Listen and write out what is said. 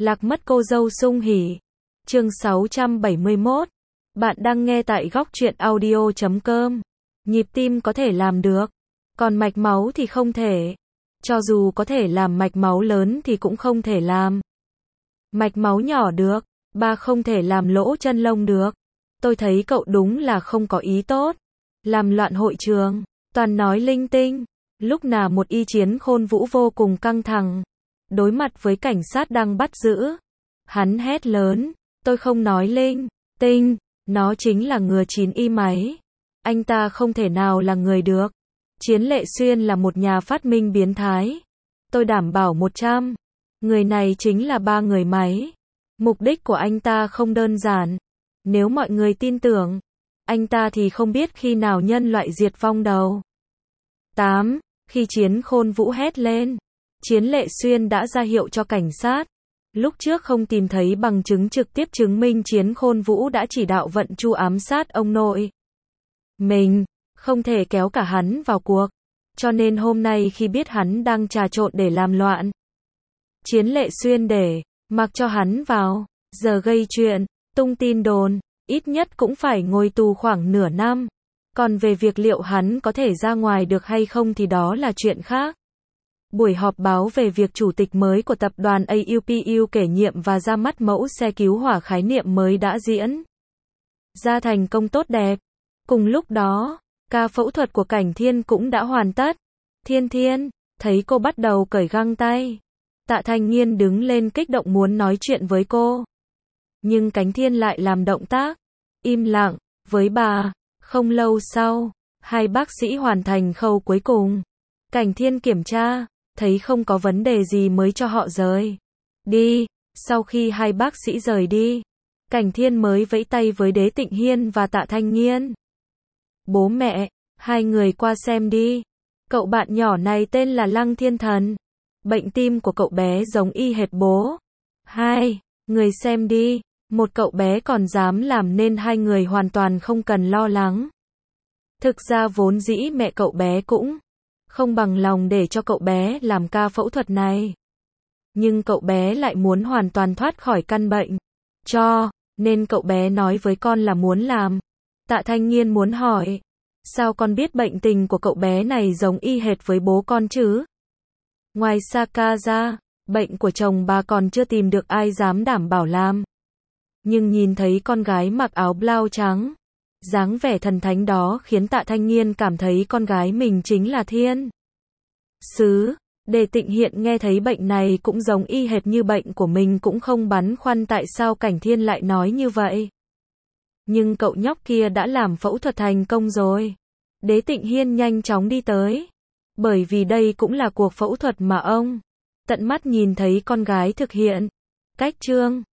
Lạc mất cô dâu sung hỉ. Chương 671. Bạn đang nghe tại góc truyện audio.com. Nhịp tim có thể làm được, còn mạch máu thì không thể. Cho dù có thể làm mạch máu lớn thì cũng không thể làm mạch máu nhỏ được. Ba không thể làm lỗ chân lông được. Tôi thấy cậu đúng là không có ý tốt. Làm loạn hội trường, toàn nói linh tinh. Lúc nào một y Chiến Khôn Vũ vô cùng căng thẳng. Đối mặt với cảnh sát đang bắt giữ. Hắn hét lớn, tôi không nói linh tinh, nó chính là ngừa 9 y máy. Anh ta không thể nào là người được. Chiến Lệ Xuyên là một nhà phát minh biến thái. Tôi đảm bảo 100. Người này chính là 3 người máy. Mục đích của anh ta không đơn giản. Nếu mọi người tin tưởng anh ta thì không biết khi nào nhân loại diệt vong đâu. 8. Khi Chiến Khôn Vũ hét lên, Chiến Lệ Xuyên đã ra hiệu cho cảnh sát. Lúc trước không tìm thấy bằng chứng trực tiếp chứng minh Chiến Khôn Vũ đã chỉ đạo vận chu ám sát ông nội mình, không thể kéo cả hắn vào cuộc. Cho nên hôm nay khi biết hắn đang trà trộn để làm loạn, Chiến Lệ Xuyên để mặc cho hắn vào, giờ gây chuyện, tung tin đồn, ít nhất cũng phải ngồi tù khoảng nửa năm. Còn về việc liệu hắn có thể ra ngoài được hay không thì đó là chuyện khác. Buổi họp báo về việc chủ tịch mới của tập đoàn AUPU kể nhiệm và ra mắt mẫu xe cứu hỏa khái niệm mới đã diễn ra thành công tốt đẹp. Cùng lúc đó, ca phẫu thuật của Cảnh Thiên cũng đã hoàn tất. Thiên Thiên, thấy cô bắt đầu cởi găng tay. Tạ Thanh Nghiên đứng lên kích động muốn nói chuyện với cô. Nhưng Cảnh Thiên lại làm động tác im lặng với bà. Không lâu sau, hai bác sĩ hoàn thành khâu cuối cùng. Cảnh Thiên kiểm tra, thấy không có vấn đề gì mới cho họ rời đi. Sau khi hai bác sĩ rời đi, Cảnh Thiên mới vẫy tay với Đế Tịnh Hiên và Tạ Thanh Nghiên. Bố mẹ, hai người qua xem đi. Cậu bạn nhỏ này tên là Lăng Thiên Thần. Bệnh tim của cậu bé giống y hệt bố. Hai người xem đi. Một cậu bé còn dám làm nên hai người hoàn toàn không cần lo lắng. Thực ra vốn dĩ mẹ cậu bé cũng không bằng lòng để cho cậu bé làm ca phẫu thuật này. Nhưng cậu bé lại muốn hoàn toàn thoát khỏi căn bệnh. Cho nên cậu bé nói với con là muốn làm. Tạ Thanh Nghiên muốn hỏi, sao con biết bệnh tình của cậu bé này giống y hệt với bố con chứ? Ngoài Saka ra, bệnh của chồng bà còn chưa tìm được ai dám đảm bảo làm. Nhưng nhìn thấy con gái mặc áo blau trắng, dáng vẻ thần thánh đó khiến Tạ Thanh Nghiên cảm thấy con gái mình chính là thiên sứ. Đề Tịnh Hiện nghe thấy bệnh này cũng giống y hệt như bệnh của mình cũng không băn khoăn tại sao Cảnh Thiên lại nói như vậy. Nhưng cậu nhóc kia đã làm phẫu thuật thành công rồi. Đế Tịnh Hiên nhanh chóng đi tới. Bởi vì đây cũng là cuộc phẫu thuật mà ông tận mắt nhìn thấy con gái thực hiện. Cách chương